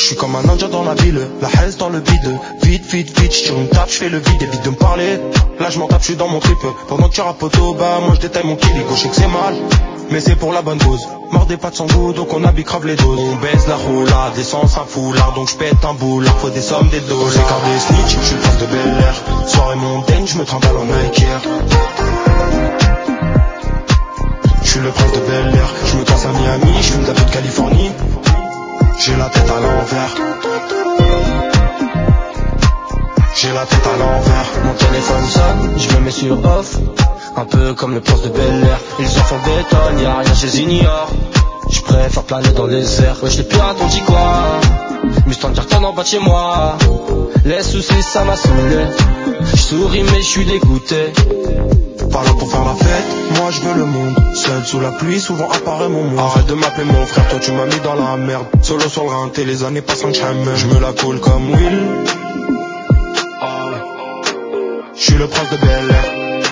J'suis comme un indien dans la ville, la haise dans le vide. Vite, vite, vite, j'tire une tape, j'fais le vide, évite de me parler. Là j'm'en tape, j'suis dans mon trip. Pendant que tu rapotes au bas, moi j'détaille mon kill. Je sais que c'est mal, mais c'est pour la bonne dose. Mort des pattes sans goût, donc on habille grave les doses. On baisse la roulade, l'essence un foulard, donc j'pète un boulard. Faut des sommes, des doses. J'ai car des snitch, j'suis le prince de Bel Air. Soirée montagne, j'me trimballe en Nike Air. J'suis le prince de Bel Air. J'me casse à Miami, j'fume de la de Californie. J'ai la tête à l'envers. J'ai la tête à l'envers. Mon téléphone sonne, je me mets sur off. Un peu comme le prince de Bel Air. Les enfants bétonnent, y'a rien, je les ignore. Je préfère planer dans les airs. Wesh les pirates on dit quoi? Mustang cartonne en bas de chez moi. Les soucis ça m'a saoulé. Je souris mais je suis dégoûté. Pas là pour faire la fête, moi je veux le monde. Seul sous la pluie, souvent apparaît mon monde. Arrête de m'appeler mon frère, toi tu m'as mis dans la merde. Solo sur le rinté, les années passent en jamais. Je me la coule comme Will. Je suis le prince de Bel Air.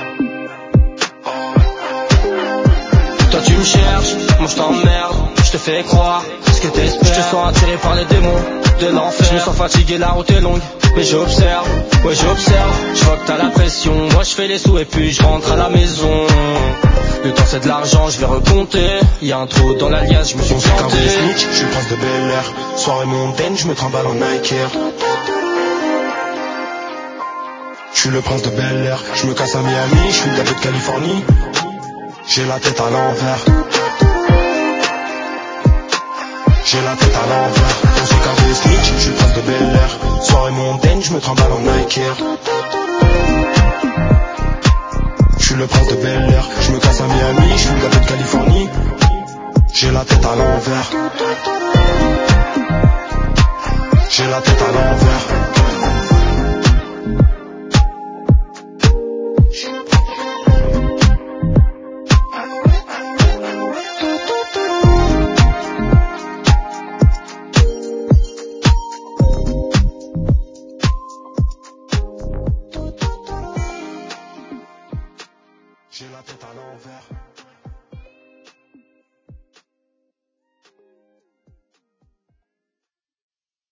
Toi tu me cherches, moi je t'emmerde. Je te fais croire ce que t'espères. Je te sens attiré par les démons de l'enfer. Je me sens fatigué, la route est longue, mais j'observe, ouais j'observe. Je vois que t'as la pression, moi je fais les sous et puis je rentre à la maison. Le temps c'est de l'argent, je vais recompter. Y'a un trou dans l'alias, je me suis planté. Je suis le prince de Bel Air. Soirée montagne, je me trimballe en Nike Air. Je suis le prince de Bel Air. Je me casse à Miami, je suis de la de Californie. J'ai la tête à l'envers. J'ai la tête à l'envers. On s'est car des snitch, je suis le prince de Bel Air. Soirée montagne, je me trimballe en Nike Air. Je suis le prince de Bel Air. Je me casse à Miami, je suis de la de Californie. J'ai la tête à l'envers. J'ai la tête à l'envers.